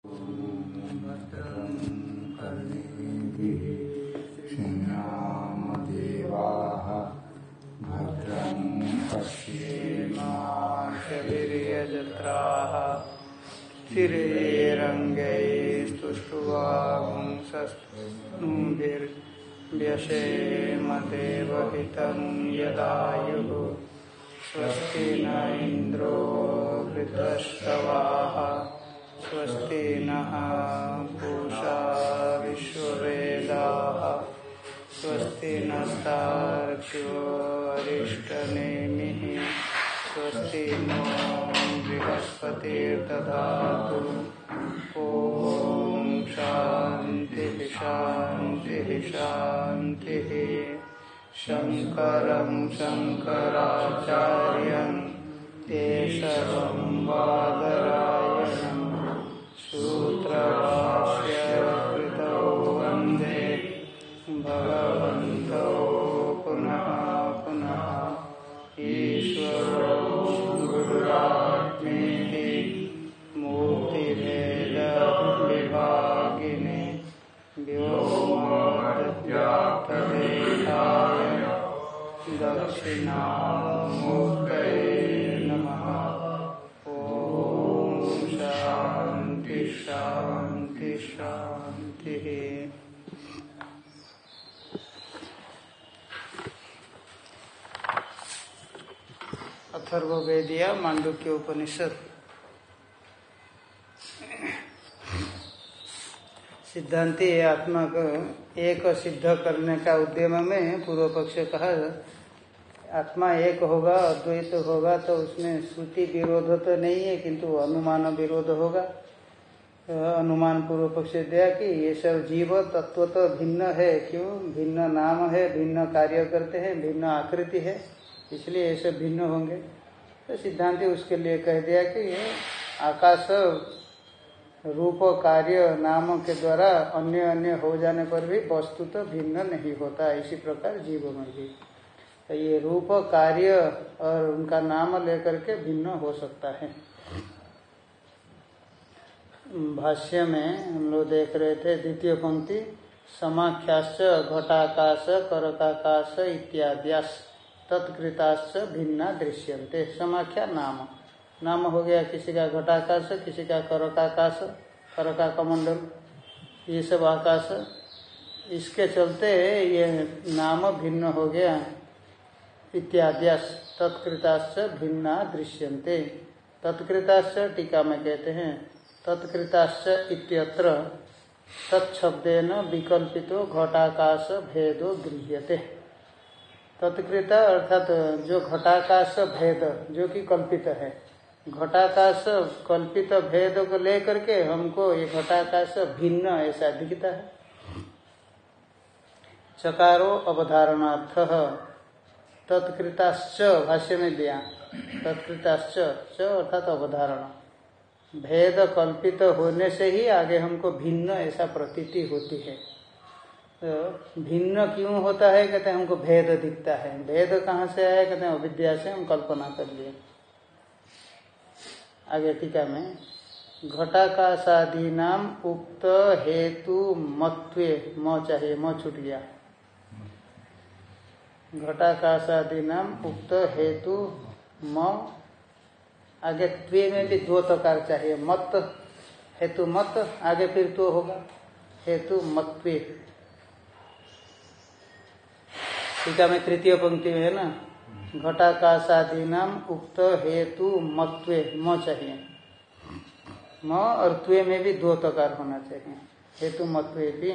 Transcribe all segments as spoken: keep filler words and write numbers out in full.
भद्रं कर्णेभिः शृण्वामदेवाः भद्रं पश्येमाशवीर्यजत्राः स्थिरैरङ्गैस्तुष्ट्वांसस्तनूभिर्व्यसेम देवहितं यदायुः स्वस्ति न इन्द्रो वृद्धश्रवाः स्वस्ति नः पूषा विश्ववेदाः स्वस्ति नस्तार्क्ष्यो अरिष्टनेमिः स्वस्ति नो बृहस्पतिर्दधातु ॐ शान्तिः शान्तिः शान्तिः शङ्करं शङ्कराचार्यं केशवं बादरायणं सूत्रभाष्यकृतौ वन्दे भगवन्तौ पुनः पुनः ईश्वरो गुरुरात्मेति मूर्तिभेदविभागिने व्योमवद्व्याप्तदेहाय दक्षिणामूर्तये नमः। ॐ शान्ति शान्ति शान्तिः। अथर्ववेदिया मांडुक्य उपनिषद सिद्धांति आत्मा को एक सिद्ध करने का उद्यम में पूर्व पक्ष कहा आत्मा एक होगा अद्वैत होगा तो उसमें श्रुति विरोध तो नहीं है किंतु अनुमान विरोध होगा। अनुमान पूर्व पक्ष दिया कि ये सब जीव तत्व तो भिन्न है, क्यों भिन्न नाम है, भिन्न कार्य करते हैं, भिन्न आकृति है, इसलिए ये सब भिन्न होंगे। तो सिद्धांति उसके लिए कह दिया कि ये आकाश रूप कार्य नाम के द्वारा अन्य अन्य हो जाने पर भी वस्तु तो भिन्न नहीं होता, इसी प्रकार जीव में भी तो ये रूप कार्य और उनका नाम लेकर के भिन्न हो सकता है। भाष्य में हम लोग देख रहे थे द्वितीय पंक्ति समाख्याश्च घटाकाश करकाकाश इत्याद्यास तत्कृताश्च भिन्ना दृश्यन्ते। समाख्या नाम नाम हो गया किसी का घटाकाश, किसी का करकाकाश, करका कमंडल, ये सब आकाश, इसके चलते ये नाम भिन्न हो गया। इत्याद्यास तत्कृताश्च भिन्ना दृश्यन्ते। तत्कृताश्च टीका में कहते हैं तत्कृताश्च इत्यत्र तत्शब्देन विकल्पितो घटाकाश भेदो गृह्यते। तत्कृता अर्थात जो घटाकाश भेद जो कि कल्पित है, घटाकाश कल्पित भेद को लेकर के हमको ये घटाकाश भिन्न ऐसा दिखता है। चकारो अवधारणार्थ तत्कृताश्च भाष्य में दिया तत्कृताश्च च अर्थात अवधारणा, भेद कल्पित होने से ही आगे हमको भिन्न ऐसा प्रतीति होती है। तो भिन्न क्यों होता है कहते हैं हमको भेद दिखता है। भेद कहाँ से आया कहते हैं अविद्या से हम कल्पना कर लिए। आगे टीका में घटाकाशादि नाम उक्त हेतु मत्वे म चाहिए म छूट गया। घटाकाशादि नाम उक्त हेतु म आगे त्वे में भी दो तकार चाहिए। मत हेतु मत आगे फिर तो होगा हेतु मत्वे। टीका में तृतीय पंक्ति में है ना घटाकाशादि नाम उक्त हेतु मत्वे म चाहिए। म और त्वे में भी दो तकार होना चाहिए। हेतु मत्वे भी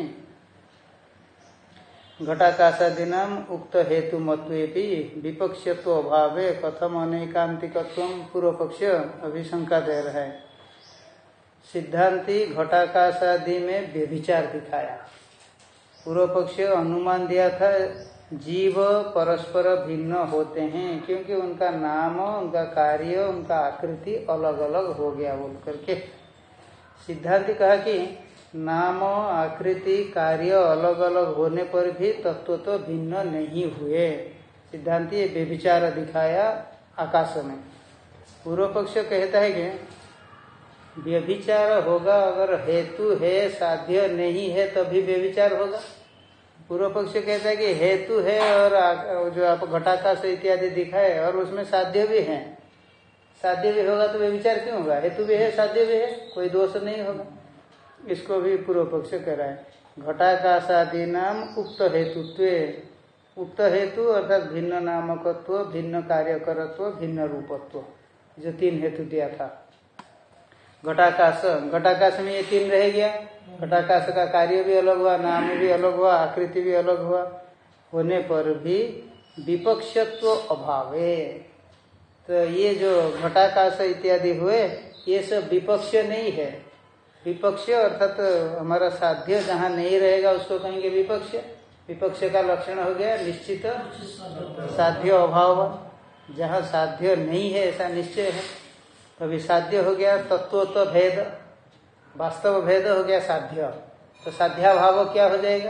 घटाकाशादि नाम उक्त हेतु मत्वे भी विपक्षत्व अभावे कथम अनैकांतिकत्व। पूर्व पक्ष अभी शंका दे रहा है। सिद्धांति घटाकाशादि में व्यभिचार दिखाया। पूर्व पक्ष अनुमान दिया था जीव परस्पर भिन्न होते हैं क्योंकि उनका नाम, उनका कार्य, उनका आकृति अलग अलग हो गया बोल करके। सिद्धांत कहा कि नाम, आकृति, कार्य अलग अलग होने पर भी तत्व तो भिन्न नहीं हुए। सिद्धांत ये व्यभिचार दिखाया आकाश में। पूर्व पक्ष कहता है कि व्यभिचार होगा अगर हेतु है साध्य नहीं है तभी व्यभिचार होगा। पूर्व पक्ष कहता है कि हेतु है और जो आप घटाकाश इत्यादि दिखाए और उसमें साध्य भी है, साध्य भी होगा तो व्यभिचार क्यों होगा? हेतु भी है साध्य भी है, कोई दोष नहीं होगा। इसको भी पूर्व पक्ष कह रहा है। घटाकाशादि नाम उक्त हेतुत्व, उक्त हेतु अर्थात भिन्न नामकत्व, भिन्न कार्यकरत्व, भिन्न रूपत्व, जो तीन हेतु दिया था। घटाकाश, घटाकाश में ये तीन रह गया। घटाकाश का कार्य भी अलग हुआ, नाम भी अलग हुआ, आकृति भी अलग हुआ, होने पर भी विपक्षत्व अभाव है। तो ये जो घटाकाश इत्यादि हुए ये सब विपक्ष नहीं है। विपक्ष अर्थात हमारा साध्य जहाँ नहीं रहेगा उसको कहेंगे विपक्ष। विपक्ष का लक्षण हो गया निश्चित साध्य अभाव, जहाँ साध्य नहीं है ऐसा निश्चय है। तभी साध्य हो गया तत्वोत्व भेद, वास्तव भेद हो गया साध्य। तो साध्याभाव क्या हो जाएगा?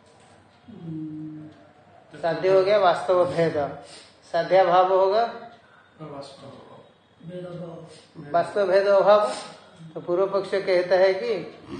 साध्य हो गया वास्तव भेद, साध्याभाव होगा वास्तव भेद अभाव। तो पूर्व पक्ष कहता है कि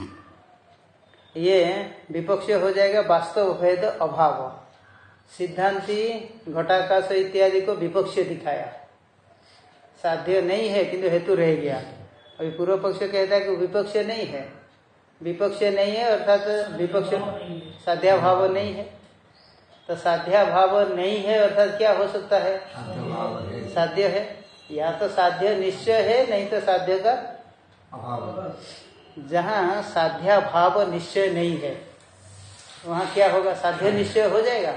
ये विपक्ष हो जाएगा वास्तव भेद अभाव। सिद्धांति घटाकाश इत्यादि को विपक्ष दिखाया, साध्य नहीं है किंतु हेतु रह गया। अभी पूर्व पक्ष कहता है कि विपक्ष नहीं है, विपक्ष नहीं है अर्थात विपक्ष साध्याभाव नहीं है। तो साध्याभाव नहीं है अर्थात क्या हो सकता है? साध्य है। या तो साध्य निश्चय है, नहीं तो साध्य का अभाव। जहाँ साध्याभाव निश्चय नहीं है वहाँ क्या होगा? साध्य निश्चय हो जाएगा?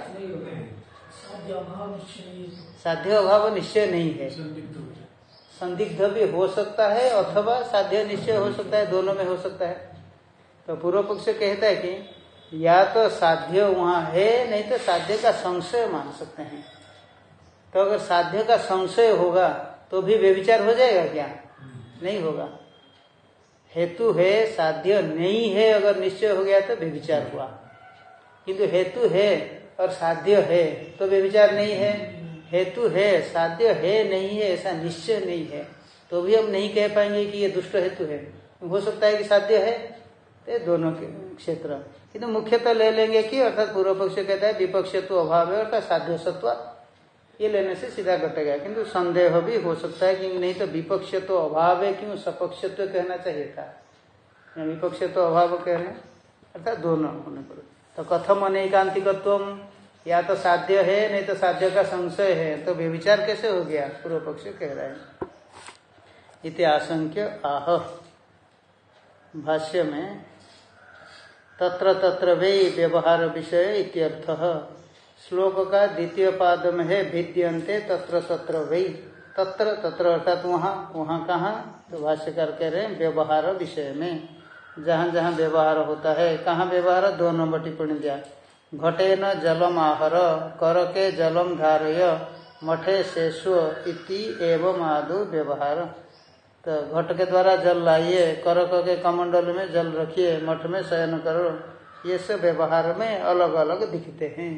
साध्य अभाव निश्चय नहीं है, संदिग्ध भी हो सकता है अथवा साध्य निश्चय हो सकता है, दोनों में हो सकता है। तो पूर्व पक्ष कहता है कि या तो साध्य वहाँ है, नहीं तो साध्य का संशय मान सकते हैं। तो अगर साध्य का संशय होगा तो भी व्यभिचार हो जाएगा क्या? नहीं होगा। हेतु है साध्य नहीं है अगर निश्चय हो गया तो व्यभिचार हुआ, किंतु हेतु है और साध्य है तो व्यभिचार नहीं है। हेतु है साध्य है नहीं है ऐसा निश्चय नहीं है तो भी हम नहीं कह पाएंगे कि ये दुष्ट हेतु है। हो सकता है कि साध्य है, तो दोनों के क्षेत्र किंतु मुख्यतः ले लेंगे कि अर्थात पूर्व पक्ष कहता है विपक्षत्व अभाव है अर्थात साध्य सत्व, ये लेने से सीधा घटेगा। किंतु संदेह भी हो सकता है कि नहीं तो विपक्षत्व अभाव है, क्यों सपक्षत्व कहना चाहिए था, विपक्षत्व अभाव कहने अर्थात दोनों होने पर। तो कथम अनेकांतिकत्व, या तो साध्य है नहीं तो साध्य का संशय है, तो व्यभिचार कैसे हो गया? पूर्व पक्ष कह रहा है। इति आशंक्य आह, भाष्य में तत्र तत्र वे व्यवहार विषय इत्यर्थः। श्लोक का द्वितीय पाद में है भिद्यन्ते तत्र तत्र वै, तत्र तत्र अर्थात वहाँ, वहाँ कहाँ? तो भाष्यकार कह रहे हैं व्यवहार विषय में, जहाँ जहाँ व्यवहार होता है। कहाँ व्यवहार? दो नंबर टिप्पणी दिया। घटे न जलम आहर कर के जलम धारय मठे शेष्व इति एवं आदो व्यवहार। तो घट के द्वारा जल लाइए, कर के कमंडल में जल रखिए, मठ में शयन करो, ये सब व्यवहार में अलग अलग दिखते हैं।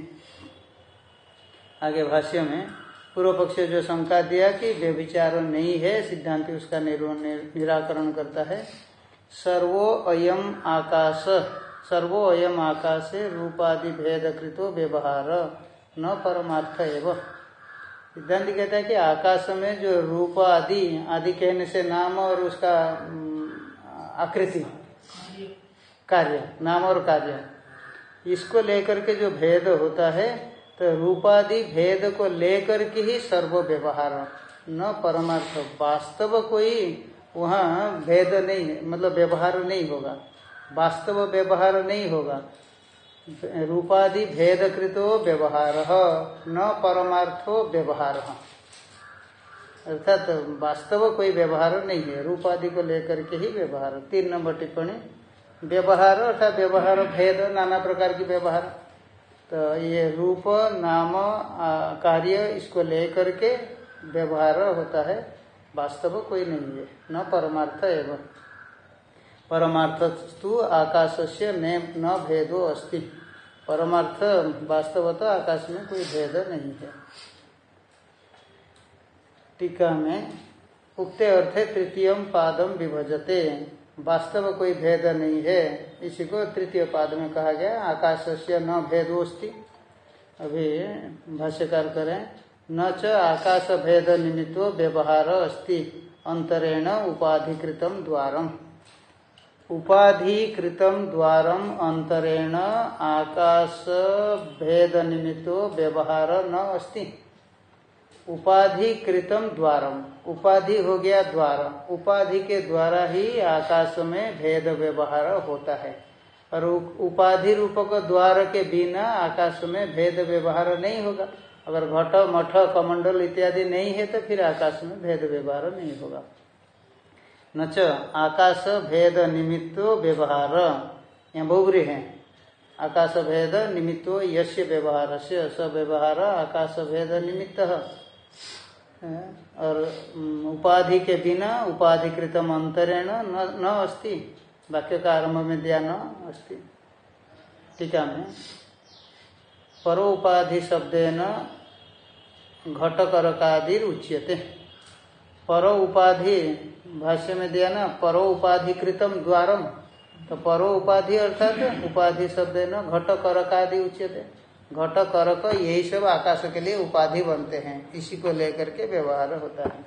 आगे भाष्य में पूर्व पक्ष जो शंका दिया कि व्यभिचार नहीं है, सिद्धांति उसका निराकरण करता है। सर्वो अयम आकाश, सर्वो अयम आकाशे रूपादि भेद कृतो व्यवहार न परमार्थ एवं। सिद्धांत कहता है कि आकाश में जो रूप आदि, आदि कहने से नाम और उसका आकृति, कार्य, नाम और कार्य, इसको लेकर के जो भेद होता है, तो रूपादि भेद को लेकर के ही सर्व व्यवहार, न परमार्थ, वास्तव कोई वहाँ भेद नहीं है, मतलब व्यवहार नहीं होगा, वास्तव व्यवहार नहीं होगा। रूपादि भेद कृतो व्यवहार न परमार्थो व्यवहार, अर्थात वास्तव कोई व्यवहार नहीं है, रूपादि को लेकर के ही व्यवहार। तीन नंबर टिप्पणी, व्यवहार अर्थात व्यवहार भेद, नाना प्रकार की व्यवहार। तो ये रूप नाम कार्य इसको लेकर के व्यवहार होता है, वास्तव कोई नहीं है, न परमार्थ एवं। परमार्थस्तु आकाशस्य न भेदो अस्ति, परमार्थ वास्तवतः आकाश में कोई भेद नहीं है। टीका में उक्ते अर्थे तृतीयम पादम विभजते, वास्तव कोई भेद नहीं है, इसी को तृतीय पाद में कहा गया। आकाशस्य न भेदोस्ति, अभी भाष्यकार करें, न च आकाश भेद निमित्तो व्यवहार अस्ति अंतरेण उपाधिकृतम द्वारम। उपाधिकृतम द्वारम अंतरेण आकाश भेद निमित्तो व्यवहार न अस्ति। उपाधिकृतम द्वारम, उपाधि हो गया द्वार, उपाधि के द्वारा ही आकाश में भेद व्यवहार होता है, और उपाधि रूपक द्वार के बिना आकाश में भेद व्यवहार नहीं होगा। अगर घट मठ कमंडल इत्यादि नहीं है तो फिर आकाश में भेद व्यवहार नहीं होगा। न च आकाश भेद निमित्तो व्यवहार, यहाँ बहुब्री है, आकाश भेद निमित्तो यस्य व्यवहार से स व्यवहार आकाश भेद निमित्त, और उपाधि के बिना उपाधिकृतम अंतरेण न अस्ति, वाक्य का आरंभ में दिया न अस्ति। टीका में परो उपाधि शब्देन घटकरकादि उच्यते। परो उपाधि भाष्य में दिया ना, परो उपाधिकृतम द्वारम, तो परो उपाधि अर्थात उपाधि शब्देन घटकरकादि उच्यते। घट करक यही सब आकाश के लिए उपाधि बनते हैं, इसी को लेकर के व्यवहार होता है।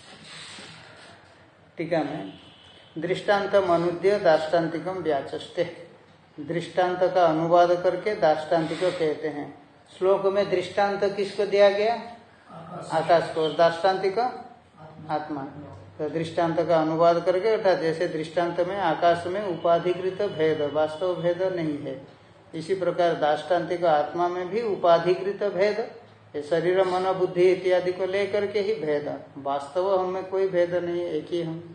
टीका में दृष्टान्त मनुद्य दाष्टान्तिकम व्याचष्टे, दृष्टांत का अनुवाद करके दाष्टान्तिक कहते हैं। श्लोक में दृष्टांत किसको दिया गया? आकाश को, दाष्टान्तिक आत्मा। तो दृष्टांत का अनुवाद करके अर्थात जैसे दृष्टांत में आकाश में उपाधिकृत भेद, वास्तव भेद नहीं है, इसी प्रकार दाष्टान्तिक आत्मा में भी उपाधिकृत भेद, शरीर मन बुद्धि इत्यादि को लेकर के ही भेद, वास्तव हमें कोई भेद नहीं, एक ही हम।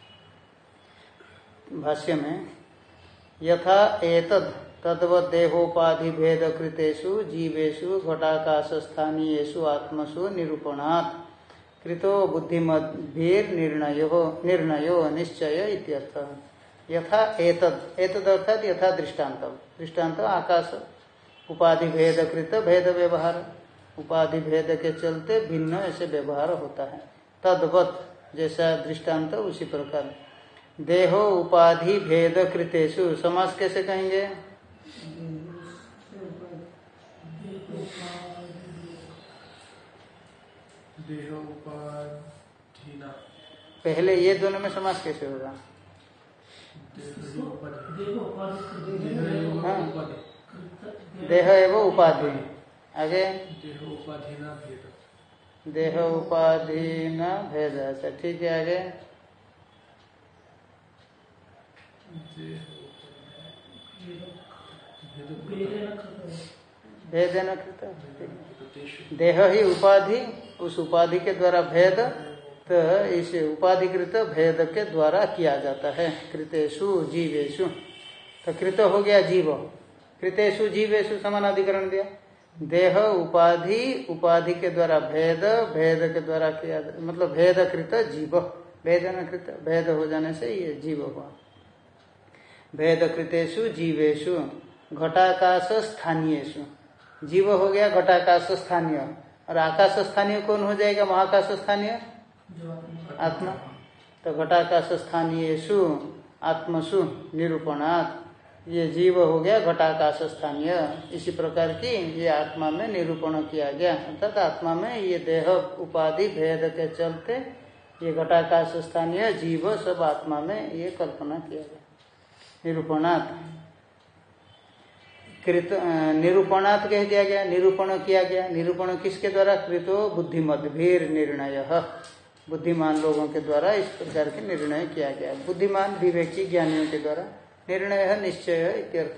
भाष्य में यथा एतद तद्वत् देहोपाधि भेद कृतेषु जीवेषु घटाकाश स्थानीयेषु आत्मसु निरूपणात् कृतो बुद्धिमद्भिर निर्णयो निर्णयो निश्चय इत्यर्थः। यथा एतद, एतद अर्थात यथा दृष्टान्तम, दृष्टान्त आकाश उपाधि भेद कृत भेद व्यवहार, उपाधि भेद के चलते भिन्न ऐसे व्यवहार होता है। तद्वत् जैसा दृष्टान्त उसी प्रकार देहो उपाधि भेद कृतेषु, समास कैसे कहेंगे? देहो उपाधिना, पहले ये दोनों में समास कैसे होगा? हाँ, देह एवं उपाधि, आगे देहो उपाधिना भेद, देह उपाधि न भेद, अच्छा ठीक है, आगे भेद न कृत, देह ही उपाधि, उस उपाधि के द्वारा भेद, तो इस उपाधिकृत भेद के द्वारा किया जाता है। कृतेषु जीवेषु, तो कृत हो गया जीव, कृतेषु जीवेषु समानाधिकरण दिया। देह उपाधि, उपाधि के द्वारा भेद, भेद के द्वारा किया, मतलब भेद कृत जीव, भेद न कृत, भेद हो जाने से ये जीव हुआ। भेद कृतेषु जीवेषु घटाकाश स्थानीयेषु, जीव हो गया घटाकाश स्थानीय, और आकाश स्थानीय कौन हो जाएगा? महाकाश स्थानीय आत्मा। तो घटाकाश स्थानीयेषु आत्मसु निरूपणात्, ये जीव हो गया घटाकाश स्थानीय, इसी प्रकार की ये आत्मा में निरूपण किया गया। अर्थात आत्मा में ये देह उपाधि भेद के चलते ये घटाकाश स्थानीय जीव सब आत्मा में ये कल्पना किया गया। निरूपणात्, कृत निरूपणात् कह दिया गया, निरूपण किया गया। निरूपण किसके द्वारा? कृतो बुद्धिमद्भिर निर्णय, बुद्धिमान लोगों के द्वारा इस प्रकार के निर्णय किया गया। बुद्धिमान विवेकी ज्ञानियों के द्वारा निर्णय है, निश्चय इत्यर्थ।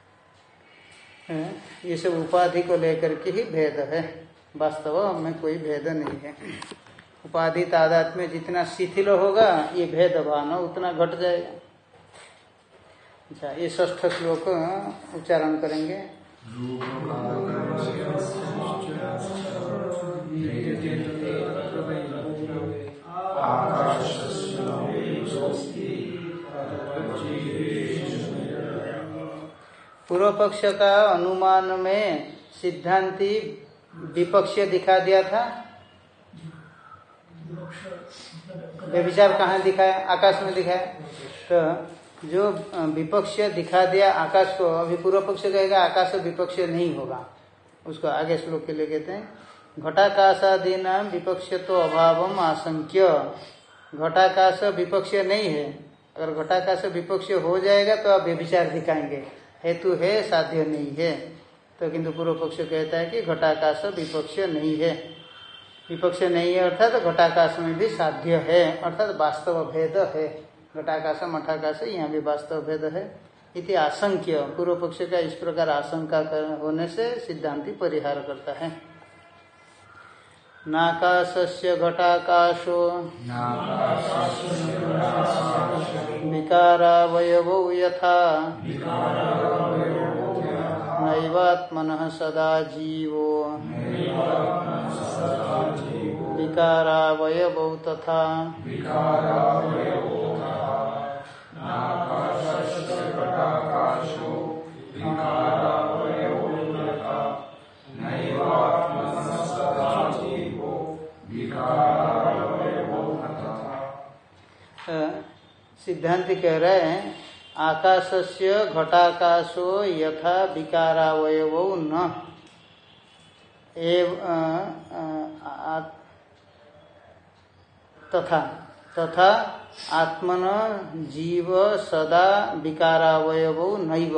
ये सब उपाधि को लेकर के ही भेद है, वास्तव में कोई भेद नहीं है। उपाधि तादात्म्य में जितना शिथिल होगा ये भेद भान उतना घट जाएगा। अच्छा, ये षष्ठ श्लोक उच्चारण करेंगे। पूर्व पक्ष का अनुमान में सिद्धांति विपक्ष दिखा दिया था, व्यभिचार कहाँ दिखाया? आकाश में दिखाया। तो जो विपक्ष दिखा दिया आकाश को, अभी पूर्व पक्ष कहेगा आकाश विपक्ष नहीं होगा, उसको आगे श्लोक के लिए कहते हैं घटाकाशादि नाम विपक्ष तो अभावम आशंक्य। घटाकाश विपक्ष नहीं है, अगर घटाकाश विपक्ष हो जाएगा तो आप व्यभिचार दिखाएंगे, हेतु है साध्य नहीं है। तो किंतु पूर्व पक्ष कहता है कि घटाकाश विपक्ष नहीं है। विपक्ष नहीं है अर्थात तो घटाकाश में भी साध्य है, अर्थात वास्तव भेद है। घटाकाश मठाकाश यहाँ भी वास्तव भेद है। इति आशंक्य, पूर्व पक्ष का इस प्रकार आशंका होने से सिद्धांति परिहार करता है। नाकाशस्य घटाकाशो विकारावयवो यथा नैवात्मनः सदा जीवो विकारावयवो तथा। सिद्धांत कह रहे हैं आकाशस्य घटाकाशो यथा विकारावयवो न एव तथा तथा आत्मन जीव सदा विकारावयवो नैव।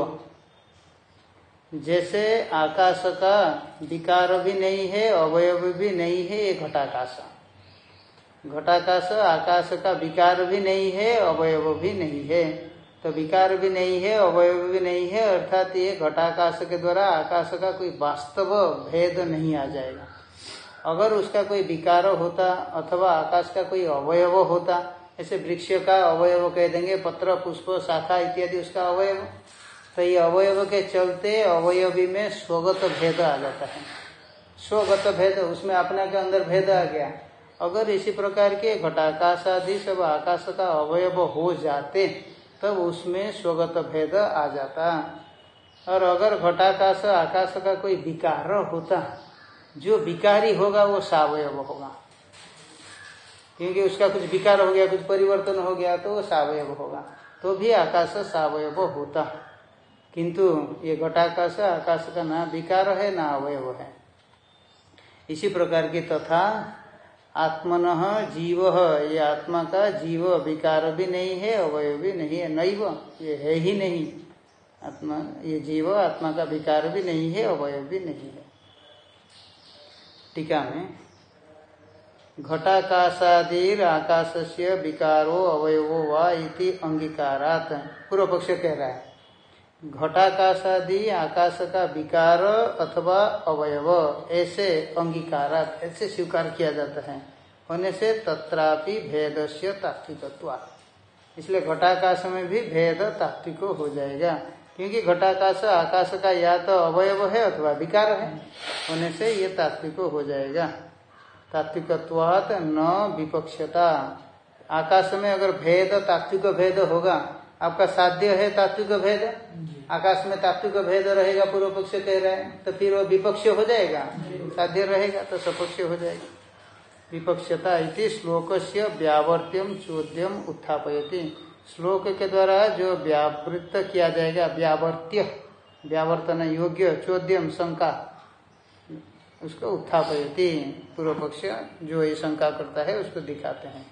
जैसे आकाश का विकार भी नहीं है, अवयव भी नहीं है, ये घटाकाश। घटाकाश आकाश का विकार भी नहीं है, अवयव भी नहीं है। तो विकार भी नहीं है, अवयव भी नहीं है, अर्थात ये घटाकाश के द्वारा आकाश का कोई वास्तव भेद नहीं आ जाएगा। अगर उसका कोई विकार होता अथवा आकाश का कोई अवयव होता, ऐसे वृक्ष का अवयव कह देंगे, पत्र पुष्प शाखा इत्यादि उसका अवयव, तो ये अवयव के चलते अवयवी में स्वगत भेद आ जाता है। स्वगत भेद, उसमें अपना के अंदर भेद आ गया। अगर इसी प्रकार के घटाकाश आदि सब आकाश का अवयव हो जाते तब उसमें स्वगत भेद आ जाता। और अगर घटाकाश आकाश का कोई विकार होता, जो विकारी होगा वो सावयव होगा, क्योंकि उसका कुछ विकार हो गया, कुछ परिवर्तन हो गया तो वो सावयव होगा, तो भी आकाश सावयव होता। किंतु ये घटाकाश आकाश का ना विकार है ना अवयव है। इसी प्रकार की तथा आत्मनः जीव, ये आत्मा का जीव विकार भी नहीं है, अवयव भी नहीं है, नैव, ये है ही नहीं। आत्मा, ये जीव आत्मा का विकार भी नहीं है, अवयव भी नहीं है। टीका में घटाकाशादि आकाशस्य विकारो अवयवो वा इति अंगीकारात्, पूर्व पक्ष कह रहा है घटाकाशादि आकाश का विकार अथवा अवयव ऐसे अंगीकारात्, ऐसे स्वीकार किया जाता है होने से तत्रापि भेदस्य तात्विकत्वात्, इसलिए घटाकाश में भी भेद तात्विक हो जाएगा, क्योंकि घटाकाश आकाश का या तो अवयव है अथवा विकार है, होने से ये तात्विक हो जाएगा। तात्विकत्वात् न विपक्षता, आकाश में अगर भेद तात्विक भेद होगा, आपका साध्य है तात्विक भेद, आकाश में तात्विक भेद रहेगा, पूर्व पक्ष कह रहे हैं, तो फिर वो विपक्ष हो जाएगा, साध्य रहेगा तो सपक्ष हो जाएगा। विपक्षता इति श्लोकस्य व्यावर्त्यम चोद्यम उत्थापयति, श्लोक के द्वारा जो व्यावृत्त किया जाएगा, व्यावर्त्य व्यावर्तन योग्य चोद्यम शंका, उसको उत्थापयति, पूर्व पक्ष जो ये शंका करता है उसको दिखाते हैं।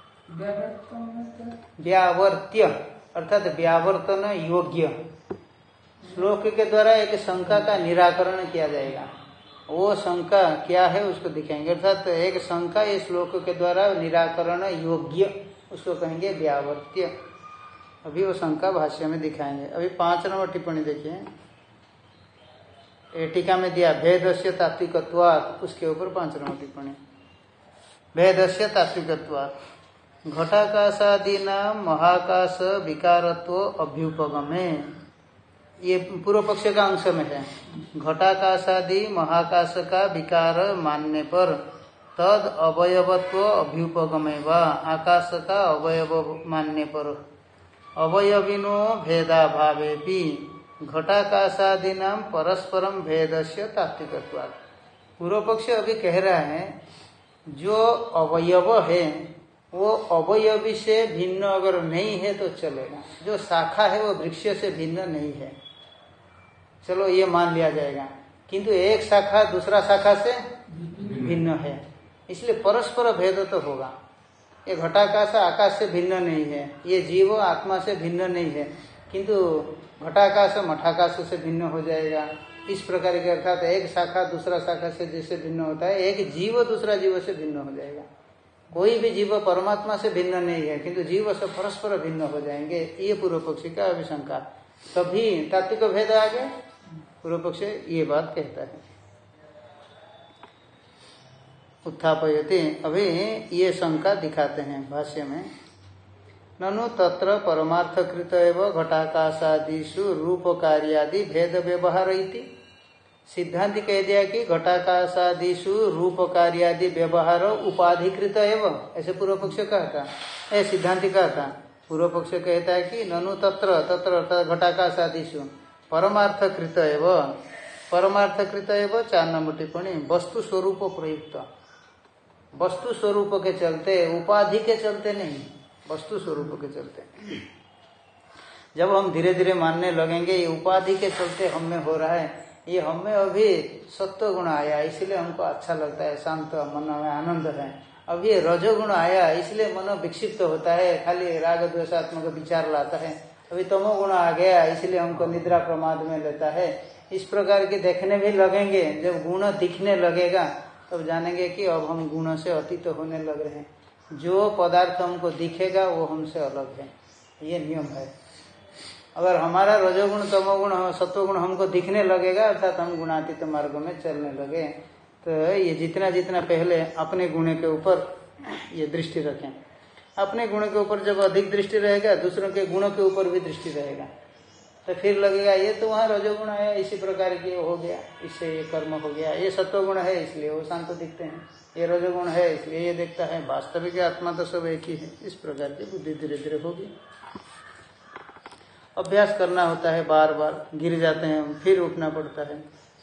व्यावर्त्य अर्थात व्यावर्तन योग्य, श्लोक के द्वारा एक शंका का निराकरण किया जाएगा, वो शंका क्या है उसको दिखाएंगे, अर्थात एक शंका इस श्लोक के द्वारा निराकरण योग्य, उसको कहेंगे व्यावर्त्य। अभी वो शंका भाष्य में दिखाएंगे। अभी पांच नंबर टिप्पणी देखिए, टीका में दिया भेदस्य तात्विकत्वात्, उसके ऊपर पांच नंबर टिप्पणी भेदस्य तात्विकत्वात्। घटाकाशादीना महाकाश विकारत्व अभ्युपगमे, ये पूर्व पक्ष का अंश में है। घटाकाशादि महाकाश का विकार मानने पर तद अवयवत्व अभ्युपगमे वा, आकाश का अवयव मानने पर अवयविनो भेदाभावेपि घटाकाशादीना परस्परम भेदस्य तात्विकत्वात्। पूर्व पक्ष अभी कह रहा है जो अवयव है वो अवयवी से भिन्न अगर नहीं है तो चलेगा। जो शाखा है वो वृक्ष से भिन्न नहीं है, चलो ये मान लिया जाएगा, किंतु एक शाखा दूसरा शाखा से भिन्न है, इसलिए परस्पर भेद तो होगा। ये घटाकाश आकाश से भिन्न नहीं है, ये जीव आत्मा से भिन्न नहीं है, किंतु घटाकाश मठाकाश से भिन्न हो जाएगा। इस प्रकार के अर्थात एक शाखा दूसरा शाखा से जैसे भिन्न होता है, एक जीव दूसरा जीव से भिन्न हो जाएगा। कोई भी जीव परमात्मा से भिन्न नहीं है, किंतु जीव से परस्पर भिन्न हो जाएंगे, ये पूर्व पक्षी का अभिशंका। तभी तात्विक भेद आ गया, पूर्व पक्ष ये बात कहता है। उत्थापयति, अभी ये शंका दिखाते हैं भाष्य में। ननु तत्र परमार्थकृत एव घटाकाशादिषु रूप कार्यादि भेद व्यवहार इति। सिद्धांत कह दिया कि घटाकाशादिषु रूप कार्यादि व्यवहार उपाधिकृत एवं, ऐसे पूर्व पक्ष कहता है, सिद्धांत कहता। पूर्व पक्ष कहता है कि ननु तत्र तत्र घटाकाशादिषु परमार्थकृत एवं, परमार्थकृत एवं चार नंबर टिप्पणी, वस्तु स्वरूप प्रयुक्त, वस्तु स्वरूप के चलते, उपाधि के चलते नहीं, वस्तु स्वरूप के चलते। जब हम धीरे धीरे मानने लगेंगे ये उपाधि के चलते हम में हो रहा है, ये हमें अभी सत्व गुण आया इसलिए हमको अच्छा लगता है, शांत मन में आनंद है। अभी ये रजोगुण आया इसलिए मन विक्षिप्त होता है, खाली राग द्वेषात्मक विचार लाता है। अभी तमोगुण आ गया इसलिए हमको निद्रा प्रमाद में लेता है। इस प्रकार के देखने भी लगेंगे, जब गुण दिखने लगेगा तब जानेंगे कि अब हम गुण से अतीत होने लग रहे हैं। जो पदार्थ हमको दिखेगा वो हमसे अलग है, ये नियम है। अगर हमारा रजोगुण तमोगुण सत्वगुण हमको दिखने लगेगा अर्थात हम गुणातीत मार्ग में चलने लगे, तो ये जितना जितना पहले अपने गुण के ऊपर ये दृष्टि रखें, अपने गुण के ऊपर जब अधिक दृष्टि रहेगा दूसरों के गुणों के ऊपर भी दृष्टि रहेगा, तो फिर लगेगा ये तो वहाँ रजोगुण है इसी प्रकार की हो गया, इससे ये कर्म हो गया, ये सत्वगुण है इसलिए वो शांत दिखते हैं, ये रजोगुण है इसलिए ये देखता है, वास्तविक आत्मा तो सब एक ही है। इस प्रकार की बुद्धि धीरे धीरे होगी। अभ्यास करना होता है, बार बार गिर जाते हैं फिर उठना पड़ता है।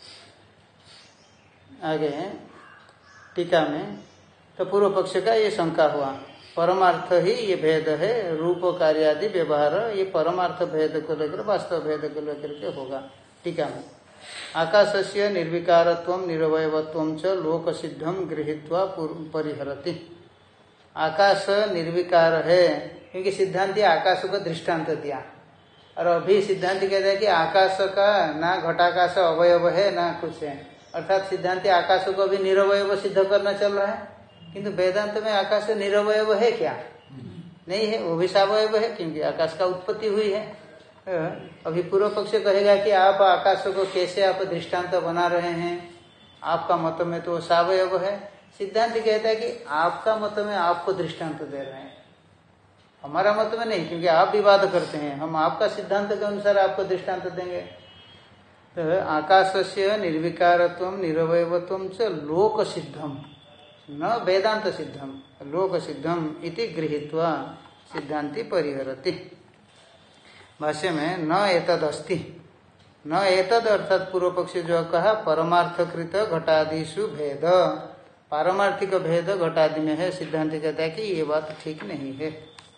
आगे टीका में तो पूर्व पक्ष का ये शंका हुआ, परमार्थ ही ये भेद है, रूप कार्यादि व्यवहार ये परमार्थ भेद को लेकर वास्तव भेद को लेकर के होगा। टीका में आकाशस्य निर्विकारत्व निरवयवत्व च लोक सिद्धम गृहीत्वा परिहरति। आकाश निर्विकार है क्योंकि सिद्धांति आकाश को दृष्टांत दिया, और अभी सिद्धांत कहता है कि आकाश का ना घटाकाश अवयव है ना कुछ है, अर्थात सिद्धांत आकाश को अभी निरवयव सिद्ध करना चल रहा है, किंतु वेदांत में आकाश निरवयव है क्या? नहीं है, वो भी सावयव है क्योंकि आकाश का उत्पत्ति हुई है। अभी पूर्व पक्ष कहेगा कि आप आकाश को कैसे आप दृष्टांत बना रहे हैं, आपका मत में तो सावयव है। सिद्धांत कहता है कि आपका मत में आपको दृष्टांत दे रहे हैं, हमारा मत में नहीं, क्योंकि आप विवाद करते हैं, हम आपका सिद्धांत के अनुसार आपको दृष्टांत देंगे। तो आकाशस्य निर्विकारत्व निरवयवत्व च लोक सिद्धम न वेदांत सिद्धम लोक सिद्धम इति गृहीत्वा सिद्धांति परिहरति। भाष्य में न एतद अस्ति, न एतद अर्थात पूर्व पक्षी जो कहा परमार्थकृत घटादिषु भेद, पारमार्थिक भेद घटादि में है, सिद्धांत कहता है कि ये बात ठीक नहीं है।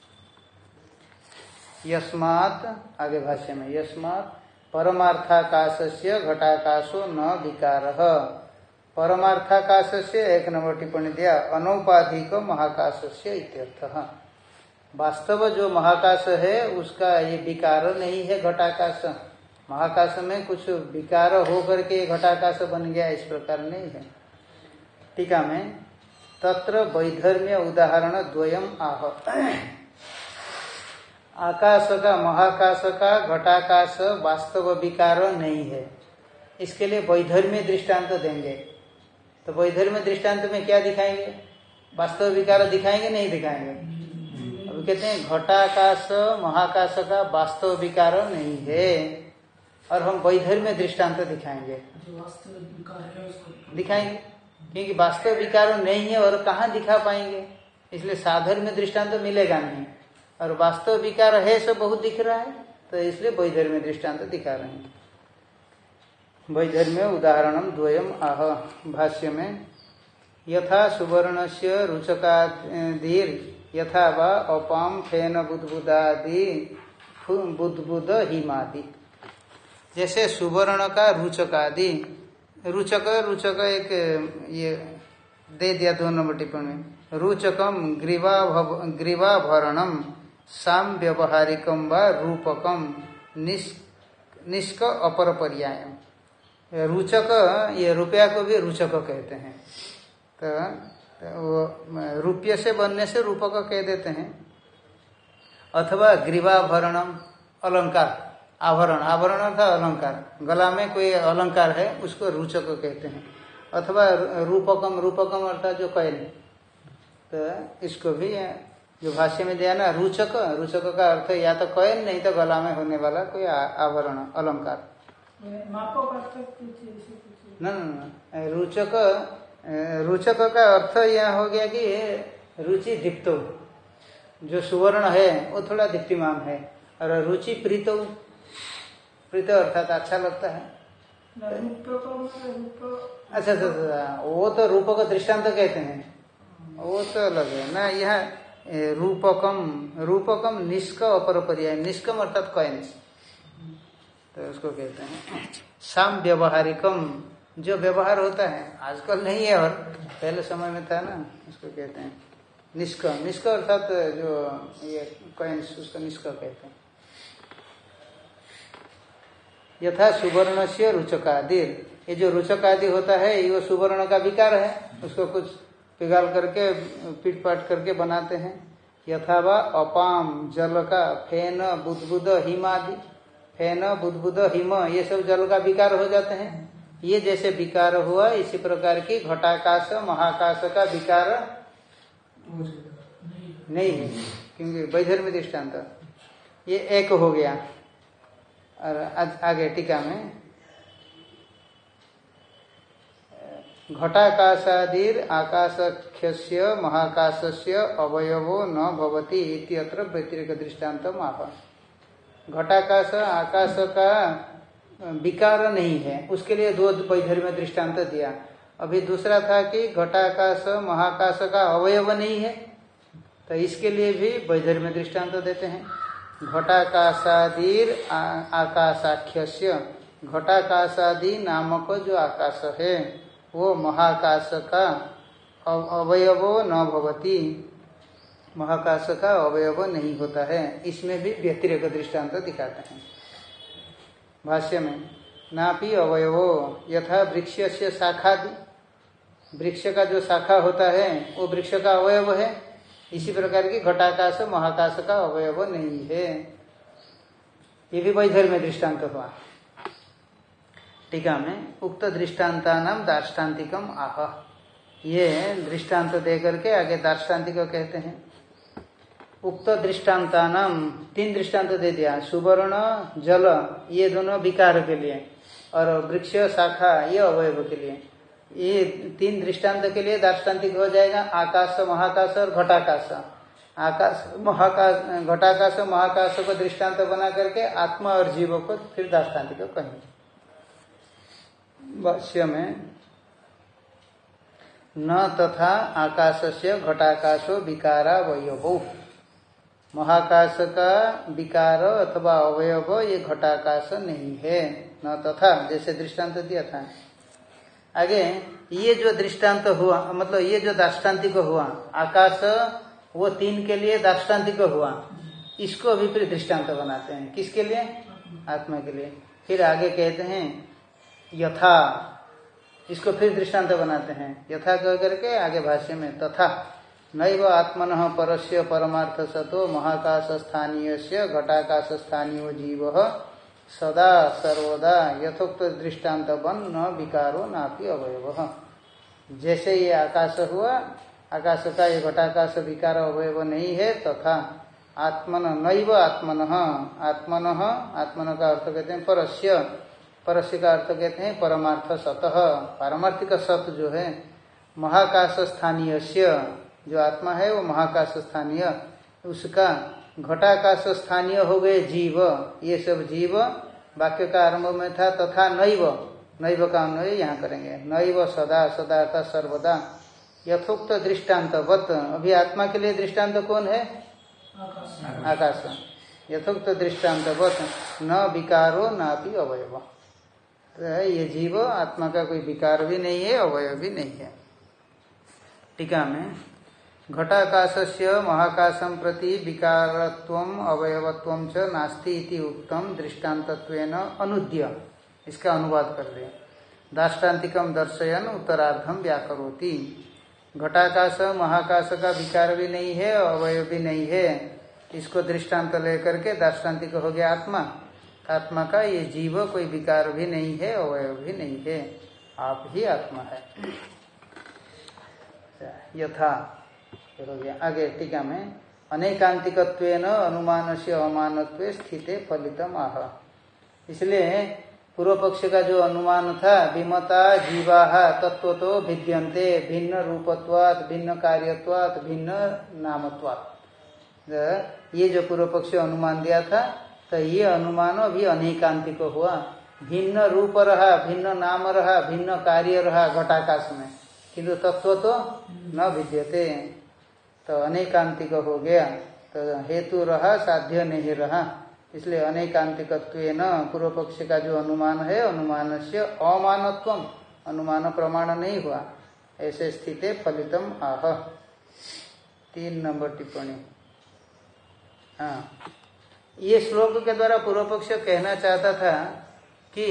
यस्मात् आगे भाष्य में यस्मात् परमार्थाकाशस्य घटाकाशो न विकारः, परमार्थाकाशस्य एक नंबर टिप्पणी दिया अनौपाधिक महाकाशस्य इत्यर्थः। वास्तव जो महाकाश है उसका ये विकार नहीं है घटाकाश, महाकाश में कुछ विकार हो करके घटाकाश बन गया इस प्रकार नहीं है। टीका में तत्र वैधर्म्य उदाहरण द्वयम आह, आकाश का महाकाश का घटाकाश वास्तव विकार नहीं है, इसके लिए वैधर्म्य दृष्टांत देंगे। तो वैधर्म्य दृष्टांत में क्या दिखाएंगे? वास्तव विकार दिखाएंगे नहीं दिखाएंगे? अब कहते हैं घटाकाश महाकाश का वास्तव विकार नहीं है और हम वैधर्म्य दृष्टांत दिखाएंगे, दिखाएंगे क्योंकि वास्तव विकार नहीं है और कहाँ दिखा पाएंगे, इसलिए साधर्म्य दृष्टांत तो मिलेगा नहीं, और वास्तव विकार है सब बहुत दिख रहा है, तो इसलिए वैधर्म्य दृष्टांत दिखा रहे हैं। वैधर्म्य उदाहरणम द्वयम आह। भाष्य में यथा सुवर्ण से रुचकादीर यथा वा अपाम फेन बुद्बुदादि बुद्बुद हिमादि। जैसे सुवर्ण का रुचक आदि, रुचक रुचक एक ये दे दिया दो नंबर टिप्पणी में, रुचकम ग्रीवा ग्रीवाभरणम साम व्यवहारिकम व रूपकम निष्क अपर पर्यायम। रुचक, ये रुपया को भी रुचक कहते हैं, तो, तो वो रुपये से बनने से रूपक कह देते हैं। अथवा ग्रीवाभरणम अलंकार, आभरण, आभरण था अलंकार, गला में कोई अलंकार है उसको रुचक कहते हैं। अथवा रूपकम, रूपकम अर्थात जो कैल, तो इसको भी जो भाष्य में दिया ना रुचक, रुचक का अर्थ या तो कैल नहीं तो गला में होने वाला कोई आभरण अलंकार। न न रुचक, रुचक का अर्थ यह हो गया कि रुचि दीप्तो, जो सुवर्ण है वो थोड़ा दीप्तिमान है, और रुचि प्रीतो, प्रीतो अर्थात अच्छा लगता है। अच्छा अच्छा, वो तो रूप का दृष्टांत तो कहते हैं, वो तो अलग है ना। यह रूपकम, रूपकम निष्क अपर पर्याय, निष्कम अर्थात कॉइन्स, तो उसको कहते हैं। साम व्यवहारिकम, जो व्यवहार होता है, आजकल नहीं है और पहले समय में था ना, उसको कहते हैं निष्क। निष्क अर्थात जो ये कॉइन्स, उसको निष्क कहते हैं। यथा सुवर्ण से रुचकादि, ये जो रुचकादि होता है ये वो सुवर्ण का विकार है, उसको कुछ पिघाल करके पीट पाट करके बनाते हैं। यथा वा अपाम, जल का, फेन बुद्बुद हिमादि, फेन बुद्बुद हिम ये सब जल का विकार हो जाते हैं। ये जैसे विकार हुआ इसी प्रकार की घटाकाश महाकाश का विकार नहीं है, क्योंकि वैधर्म्य दृष्टांत ये एक हो गया। और आगे टीका में घटाकाशादीर आकाशख्यस्य महाकाशस्य अवयवो न भवति इत्यत्र व्यतिरेक दृष्टान्तम आह। घटाकाश आकाश का विकार नहीं है, उसके लिए दो वैधर्म्य दृष्टांत दिया। अभी दूसरा था कि घटाकाश महाकाश का अवयव नहीं है, तो इसके लिए भी वैधर्म्य दृष्टांत देते हैं। घटाकाशादीर आकाशाख्यस्य, घटाकाशादि नामक जो आकाश है वो महाकाश का अवयवो न भवति, महाकाश का अवयव नहीं होता है। इसमें भी व्यतिरेक दृष्टांत दिखाते हैं भाष्य में। नापि अवयवो यथा वृक्ष से शाखादि, वृक्ष का जो शाखा होता है वो वृक्ष का अवयव है, इसी प्रकार की घटाकाश महाकाश का अवयव नहीं है। ये भी वैधर्म्य दृष्टांत हुआ। टीका में उक्त दृष्टान्ता नाम दार्ष्टान्तिकम आह, ये दृष्टांत दे करके आगे दार्ष्टान्तिक कहते हैं। उक्त दृष्टान्ता नाम, तीन दृष्टांत दे दिया, सुवर्ण जल ये दोनों विकार के लिए, और वृक्ष शाखा ये अवयव के लिए। ये तीन दृष्टांत के लिए दार्ष्टान्तिक हो जाएगा आकाश महाकाश और घटाकाश। आकाश महाकाश, घटाकाश महाकाश को दृष्टांत बना करके आत्मा और जीव को फिर दार्ष्टान्तिक कहेंगे। भाष्य में न तथा आकाशस्य घटाकाशो विकारावयवो, महाकाश का विकार अथवा अवयव ये घटाकाश नहीं है। न तथा जैसे दृष्टांत दिया था। आगे ये जो दृष्टांत हुआ, मतलब ये जो दार्ष्टान्तिक हुआ आकाश, वो तीन के लिए दार्ष्टान्तिक हुआ, इसको अभी फिर दृष्टांत बनाते हैं। किसके लिए? आत्मा के लिए। फिर आगे कहते हैं यथा, इसको फिर दृष्टांत बनाते हैं। यथा कह करके आगे भाष्य में तथा नैव आत्मनः परस्य परमार्थ सतो महाकाश स्थानीय से घटाकाश स्थानीय जीव सदा सर्वदा यथोक्त दृष्टान्त बन न विकारो नापि अवयव। जैसे ये आकाश हुआ, आकाश का ये घटाकाश विकार अवयव नहीं है, तथा आत्मन नैव आत्मनः, आत्मनः आत्मन का अर्थ कहते हैं परस्य, परस्य का अर्थ कहते हैं परमार्थ सतः, पारमार्थिक सत जो है, महाकाश स्थानीय जो आत्मा है वो महाकाश स्थानीय, उसका घटाकाश स्थानीय हो गए जीव। ये सब जीव वाक्य का आरंभ में था तथा नैव, नैव का अन्वय यहाँ करेंगे। नैव सदा, सदा अर्थात सर्वदा, यथोक्त दृष्टान्तवत, अभी आत्मा के लिए दृष्टांत कौन है? आकाश। यथोक्त दृष्टान्तवत न विकारो नापि अवयव, तो ये जीव आत्मा का कोई विकार भी नहीं है, अवयव भी नहीं है। टीका में घटाकाशस्य महाकाशं प्रति विकारत्वम अवयवत्वम च नास्ति इति उक्तम दृष्टान्तत्वेन अनुद्य, इसका अनुवाद कर ले। दाष्टान्तिकम दर्शयन उत्तरार्धम व्याकरोति। घटाकाश महाकाश का विकार भी नहीं है, अवयव भी नहीं है, इसको दृष्टांत लेकर के दाष्टान्तिक हो गया आत्मा। आत्मा का ये जीव कोई विकार भी नहीं है, अवयव भी नहीं है, आप ही आत्मा है। यथा हो गया। आगे टीका में अनेकांतिकत्वेन अनुमान से अमानत्वे स्थिते फलितम आह। इसलिए पूर्व पक्ष का जो अनुमान था, विमता जीवाहा तत्व तो भिद्यन्ते भिन्न रूपत्वात् भिन्न कार्यत्वात् भिन्न नामत्वात्, ये जो पूर्व पक्ष अनुमान दिया था, तो ये अनुमान अभी अनेकांतिक हुआ। भिन्न रूप रहा, भिन्न नाम रहा, भिन्न कार्य रहा घटाकाश में, किंतु तत्व तो न भिद्यते, तो अनेकांतिक हो गया। तो हेतु रहा, साध्य नहीं रहा, इसलिए अनेकांतिकत्वेन पूर्व पक्ष का जो अनुमान है, अनुमान से अमानत्वम, अनुमान प्रमाण नहीं हुआ, ऐसे स्थिते फलितम आह। तीन नंबर टिप्पणी। हाँ, ये श्लोक के द्वारा पूर्व पक्ष कहना चाहता था कि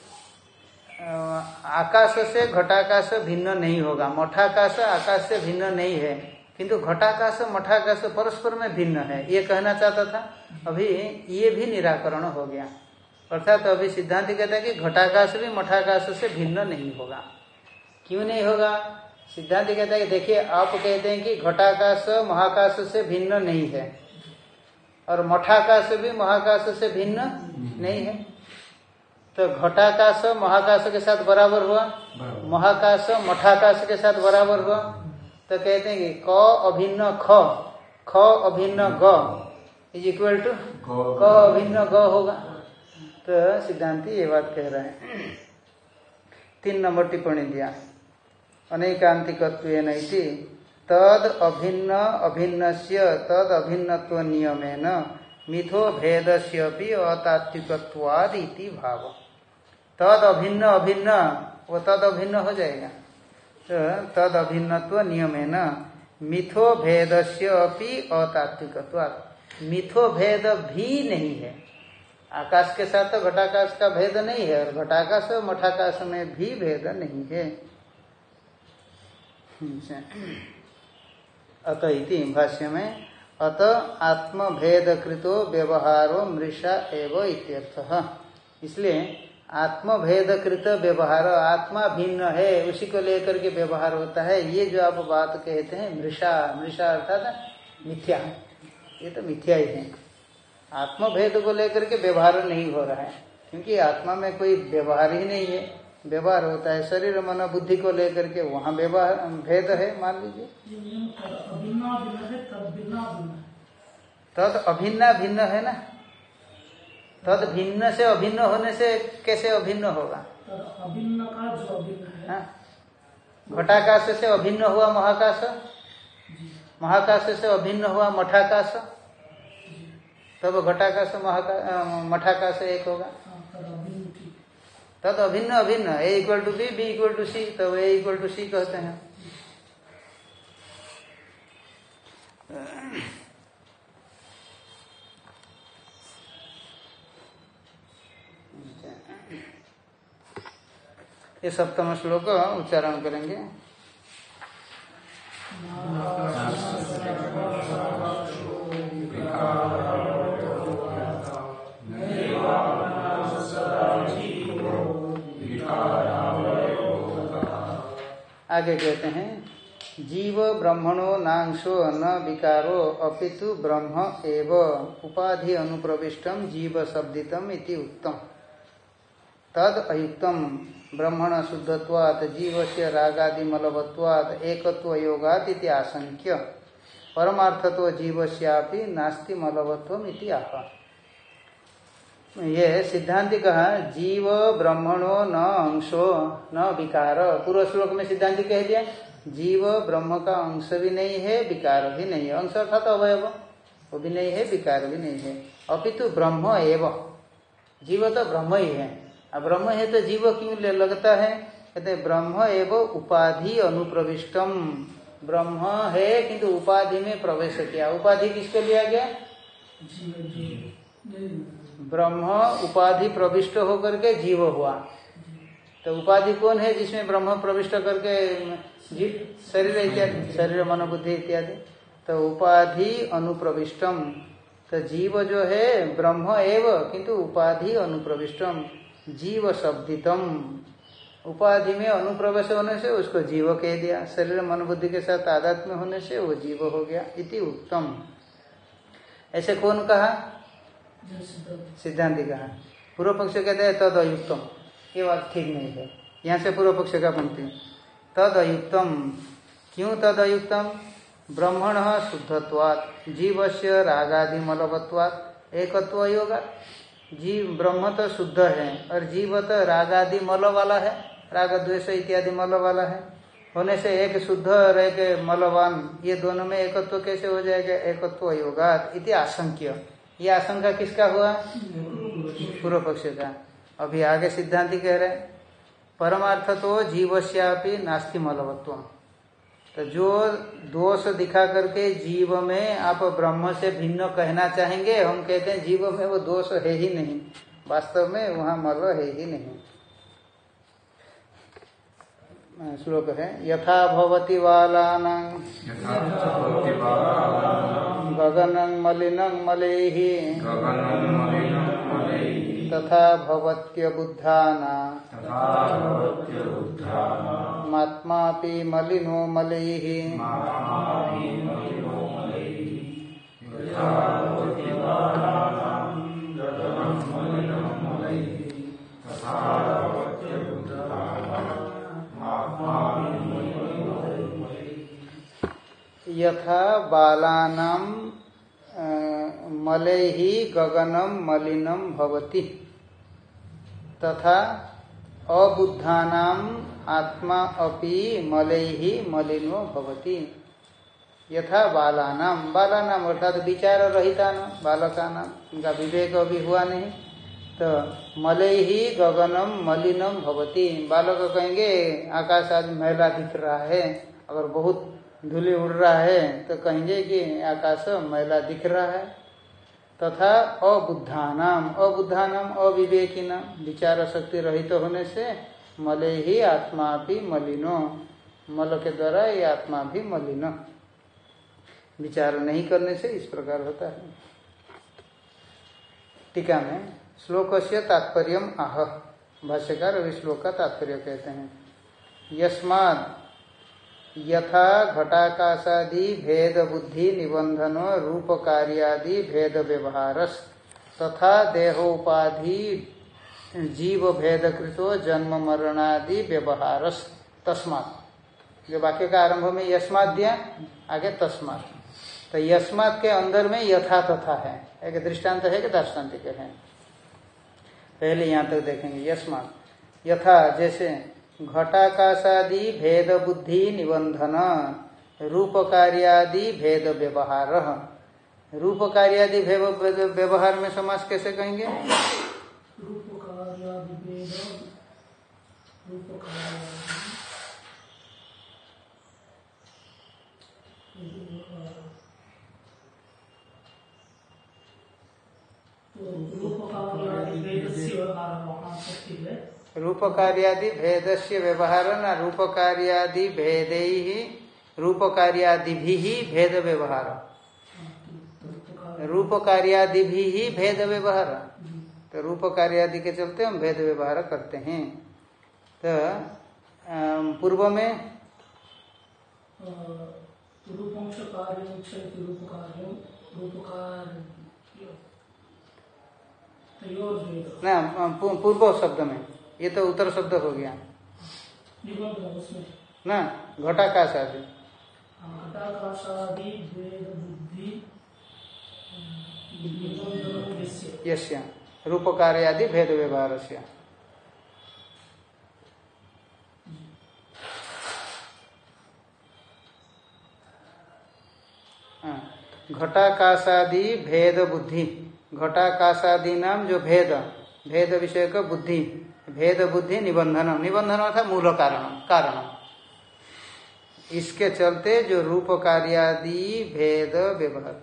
आकाश से घटाकाश भिन्न नहीं होगा, मठाकाश आकाश से भिन्न नहीं है, किंतु घटाकाश मठाकाश परस्पर में भिन्न है, ये कहना चाहता था। अभी ये भी निराकरण हो गया, अर्थात तो अभी सिद्धांत कहता है कि घटाकाश भी मठाकाश से भिन्न नहीं होगा। क्यों नहीं होगा? सिद्धांत कहता है कि देखिए, आप कहते हैं कि घटाकाश महाकाश से भिन्न नहीं है, और मठाकाश भी महाकाश से भिन्न नहीं है, तो घटाकाश महाकाश के साथ बराबर हुआ, महाकाश मठाकाश के साथ बराबर हुआ, तो कहते हैं कि क अभिन्न ख, ख अभिन्न ग इज इक्वल टू क अभिन्न ग होगा। तो सिद्धांति ये बात कह रहे हैं। तीन नंबर टिप्पणी दिया, अनेकांतिकत्वेन इति तद अभिन्न अभिन्नस्य तद अभिन्नत्व नियमेन मिथो भेदस्यपि अतात्विकत्वाद इति भाव। तद अभिन्न अभिन्न, वो तद अभिन्न हो जाएगा, तो तद अभिन्नत्व नियमेन मिथो भेदस्य अपि अतात्विकत्वात्, मिथो भेद भी नहीं है। आकाश के साथ तो घटाकाश का भेद नहीं है, और घटाकाश और मठाकाश में भी भेद नहीं है। अतः इति भाष्य में अत आत्म भेद कृतो व्यवहारो मृषा एव इत्यर्थः। इसलिए आत्म भेद कृत व्यवहार, आत्मा भिन्न है उसी को लेकर के व्यवहार होता है, ये जो आप बात कहते हैं मृषा, मृषा अर्थात मिथ्या, ये तो मिथ्या ही है। आत्म भेद को लेकर के व्यवहार नहीं हो रहा है, क्योंकि आत्मा में कोई व्यवहार ही नहीं है। व्यवहार होता है शरीर मन बुद्धि को लेकर के, वहाँ व्यवहार भेद है, मान लीजिए। तद अभिन्ना भिन्न है ना, तद भिन्न से अभिन्न होने से कैसे अभिन्न होगा? अभिन्न का जो अभिन्न है, घटाकाश से अभिन्न हुआ महाकाश, महाकाश से अभिन्न हुआ मठाकाश, तब घटाकाश महाकाश मठाकाश एक होगा। तद अभिन्न अभिन्न, A equal to B, B equal to C, तब ए इक्वल टू सी कहते हैं। ये सप्तम श्लोक उच्चारण करेंगे। आगे कहते हैं जीव ब्रह्मणो नांशो न विकारो अपितु ब्रह्म एव उपाधि अनुप्रविष्टम जीव शब्दितम इति उक्तम। तद अयुक्तम ब्रह्मण शुद्धत्वात् जीवस्य रागादि मलवत्वात् एकत्व योगात् इति आशंक्य परमार्थतो जीवस्यापि नास्ति मलवत्वम इति आह। ये सिद्धांति कहा जीव ब्रह्मणो न अंशो न विकार, पूर्व श्लोक में सिद्धांति कह दिया जीव ब्रह्म का अंश भी नहीं है, विकार भी नहीं है। अंश अर्थात अवयव, वो भी नहीं है, विकार भी नहीं है। अपितु ब्रह्म एव, जीव तो ब्रह्म ही है। अब ब्रह्म है तो जीव क्यों लगता है? कहते ब्रह्म एव उपाधि अनुप्रविष्टम, ब्रह्म है किंतु उपाधि में प्रवेश किया। उपाधि किसको लिया गया? ब्रह्म उपाधि प्रविष्ट होकर के जीव हुआ। तो उपाधि कौन है जिसमें ब्रह्म प्रविष्ट करके जीव, शरीर इत्यादि, शरीर मन बुद्धि इत्यादि। तो उपाधि अनुप्रविष्टम, तो जीव जो है ब्रह्म एव किंतु उपाधि अनुप्रविष्टम, जीव शब्दितम, उपाधि में अनुप्रवेश होने से उसको जीव कह दिया। शरीर मन बुद्धि के साथ तादात्म्य होने से वो जीव हो गया। इति उत्तम, ऐसे कौन कहा? सिद्धांति कहा। पूर्व पक्ष कहते हैं तद अयुक्तम, ये बात ठीक नहीं है। यहाँ से पूर्व पक्ष का पंक्ति तद अयुक्तम। क्यों तद अयुक्तम? ब्रह्मण शुद्धत्वात् जीवस्य रागादि मलवत्वात् एकत्व योगा। जीव ब्रह्म तो शुद्ध है और जीव तो रागादि मल वाला है, राग द्वेष इत्यादि मल वाला है। होने से एक शुद्ध और एक मलवान, ये दोनों में एकत्व कैसे हो जाएगा? एकत्व योगात् इति आशंक्य। ये आशंका किसका हुआ? पूर्व पक्ष का। अभी आगे सिद्धांति कह रहे हैं परमार्थ तो जीवस्यापि नास्ति मलवत्व। तो जो दोष दिखा करके जीव में आप ब्रह्म से भिन्न कहना चाहेंगे, हम कहते हैं जीव में वो दोष है ही नहीं, वास्तव में वहां मल है ही नहीं। श्लोक है यथा भवति बालानां गगनं मलिनं मलैः तथा भवत्य बुद्धानां मात्मापि मलिनो मलैः। यथा बालानां मलैः गगनं मलिनं भवति तथा अबुद्धानाम् आत्मा अपि मलैः मलिनो भवति। यथा बालानां, बालानां अर्थात विचार रहिता न बालकानां, इनका विवेक अभी हुआ नहीं, तो मलैः गगनं मलिनं भवति। बालक कहेंगे आकाश आज मैला दिख रहा है, अगर बहुत धूलि उड़ रहा है तो कहेंगे कि आकाश मैला दिख रहा है। तथा अबुद्धानाम, अबुद्धानाम अविवेकिनाम, विचार शक्ति रहित तो होने से मले ही आत्मा भी मलिनो, मल के द्वारा ये आत्मा भी मलिनो, विचार नहीं करने से इस प्रकार होता है। टीका में श्लोक से तात्पर्य आह, भाष्यकार अभी श्लोक का तात्पर्य कहते हैं यस्मात् यथा घटाकाशादि भेद बुद्धि निबंधनो रूप कार्यादि भेद व्यवहारस तथा देहोपाधि जीव भेद कृतो जन्म मरणादि व्यवहारस तस्मात्। जो वाक्य का आरंभ में यस्मात् दिया, आगे तस्मात्, तो यस्मात् के अंदर में यथा तथा है, एक दृष्टांत है कि दार्ष्टान्तिक है। पहले यहाँ तक देखेंगे यस्मात् यथा, जैसे घटाकाशादि भेद बुद्धि निबंधन रूप कार्यादि भेद व्यवहार। रूप कार्यादि भेद व्यवहार में समास कैसे कहेंगे? रूप कार्यादि भेद, रूप कार्यादि रूप कार्यादि भेद से व्यवहार वहां सकती है। रूप कार्यादि भेद से व्यवहार न रूप कार्यादि भेद ही रूप कार्यादि भी ही भेद व्यवहार, रूप कार्यादि भी ही भेद व्यवहार। तो रूप कार्यादि के चलते हम भेद व्यवहार करते हैं। तो पूर्व में रूपंश कार्य रूप कार्य रूप ना पूर्व शब्द में, ये तो उत्तर शब्द हो गया ना, घटाकाश आदि घटाकाशादि भेद बुद्धि यस्य रूप कार्यादि भेद व्यवहार से। घटाकाशादि भेद बुद्धि, घटाकाशादि नाम जो भेद, भेद विषय का बुद्धि, भेद बुद्धि निबंधन, निबंधन अर्थात मूल कारण, कारण इसके चलते जो रूप कार्यादि भेद व्यवहार,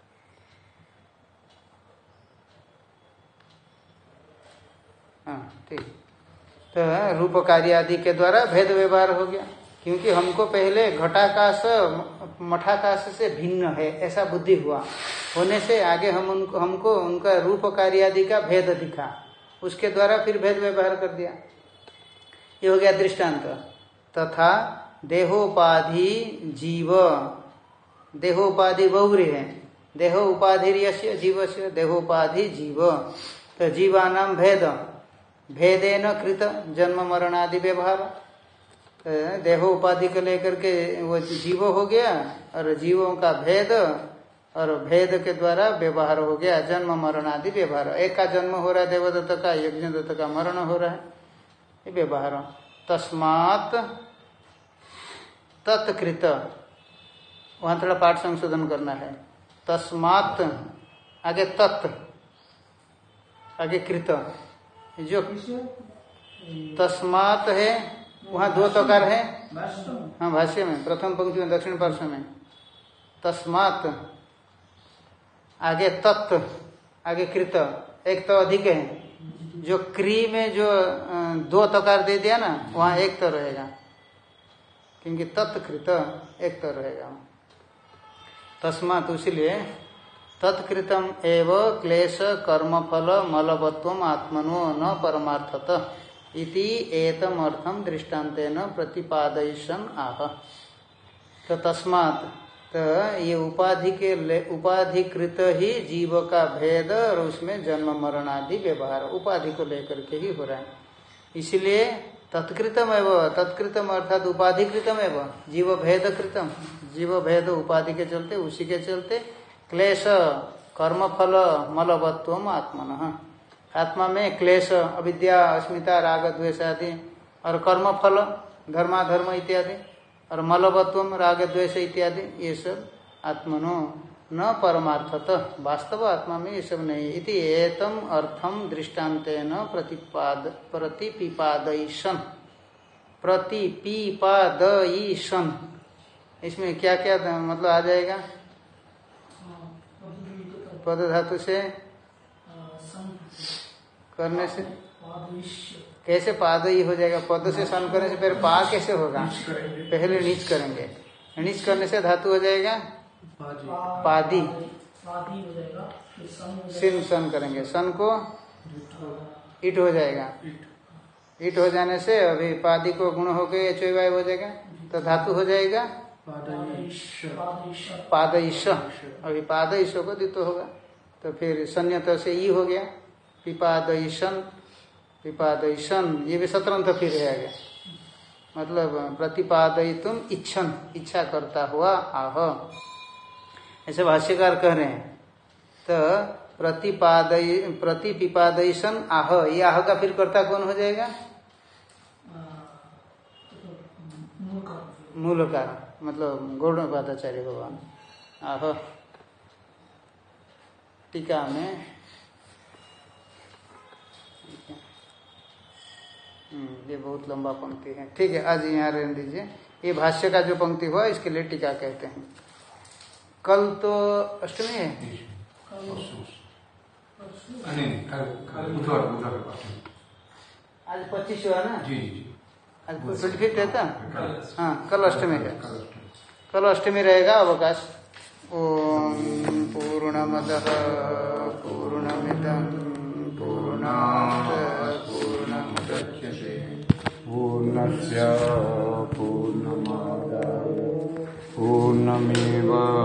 हाँ ठीक, तो रूप कार्यादि के द्वारा भेद व्यवहार हो गया, क्योंकि हमको पहले घटाकाश मठाकाश से भिन्न है ऐसा बुद्धि हुआ, होने से आगे हम उनको हमको उनका रूप कार्यादि का भेद दिखा, उसके द्वारा फिर भेद व्यवहार कर दिया। ये हो गया दृष्टांत। तथा देहोपाधि जीव, देहोपाधि बहुरी है, देहो उपाधि यस्य जीवस्य, देहोपाधि जीव, तो जीवानाम भेद, भेदेन कृत जन्म मरणादि व्यवहार, देहो उपाधि को लेकर के वो जीव हो गया और जीवों का भेद, और भेद के द्वारा व्यवहार हो गया जन्म मरण आदि व्यवहार। एक का जन्म हो रहा है देवदत्त का, यज्ञदत्त का मरण हो रहा है, ये व्यवहार। तस्मात् तत्कृत, वहां थोड़ा पाठ संशोधन करना है। तस्मात् आगे तत्, आगे कृत, जो तस्मात् है वहां दो तकार है, हाँ भाष्य में प्रथम पंक्ति में दक्षिण पार्श्व में तस्मात्, आगे तत्, आगे कृत, एक तो अधिक है, जो क्री में जो दो तकार दे दिया ना वहां एक तो रहेगा, क्योंकि तत्कृत एक तो रहेगा। तस्मात् इसलिए तत्कृतम एव क्लेश कर्मफल मलवत्वम आत्मनो न परमार्थत इति एतम अर्थम दृष्टान्तेन प्रतिपादयिष्यन् आह। तो तस्मात्, तो ये उपाधि के उपाधिकृत ही जीव का भेद और उसमें जन्म मरण आदि व्यवहार उपाधि को लेकर के ही हो रहा है। इसलिए तत्कृतम एवं, तत्कृतम अर्थात उपाधिकृतम एवं, जीव भेद कृतम, जीव भेद उपाधि के चलते, उसी के चलते क्लेश कर्मफल मलवत्वम आत्मन, आत्मा में क्लेश अविद्या अस्मिता राग द्वेष आदि, और कर्मफल धर्माधर्म इत्यादि, और मलवत्वम राग द्वेष इत्यादि, ये सब आत्मनो न परमार्थत, वास्तव आत्मा में ये सब नहीं। इति एतम अर्थम दृष्टान्तेन प्रतिपाद प्रतिपिपादयिष्यन्, प्रतिपिपादयिष्यन्, इसमें क्या क्या मतलब आ जाएगा? पद धातु से करने से कैसे पाद ही हो जाएगा? पद से सन करने से पहले पा कैसे होगा? पहले नीच करेंगे, नीच करने से धातु हो जाएगा पादी, सिन सन करेंगे, सन को इट हो जाएगा, इट हो जाने से अभी पादी को गुण हो गए चौवाय हो जाएगा, तो धातु हो जाएगा पादईश, अभी पादईश को द्वित्व होगा, तो फिर संयत से ई हो गया पिपादईशन, पिपादईशन, ये भी सतरंत फिर है आगे, मतलब प्रतिपादयितुम इच्छन, इच्छा करता हुआ आह, ऐसे भाष्यकार कह रहे हैं। तो प्रतिपादय प्रतिपिपादयिशन आह, ये आह का फिर कर्ता कौन हो जाएगा? मूल कारण, मतलब गौड़पादाचार्य भगवान। आह टीका में ये बहुत लंबा पंक्ति है, ठीक है आज यहाँ रहने दीजिए। ये भाष्य का जो पंक्ति हुआ इसके लिए टीका कहते हैं। कल तो अष्टमी है, आज पच्चीस हुआ ना जी, आज ट्वेंटी फिफ्थ है था, हाँ कल अष्टमी है, कल अष्टमी रहेगा अवकाश। ओम पूर्णमदः पूर्णमिदं पूर्णात् पूर्णमुदच्यते पूर्णस्य पूर्णमादाय पूर्णमेव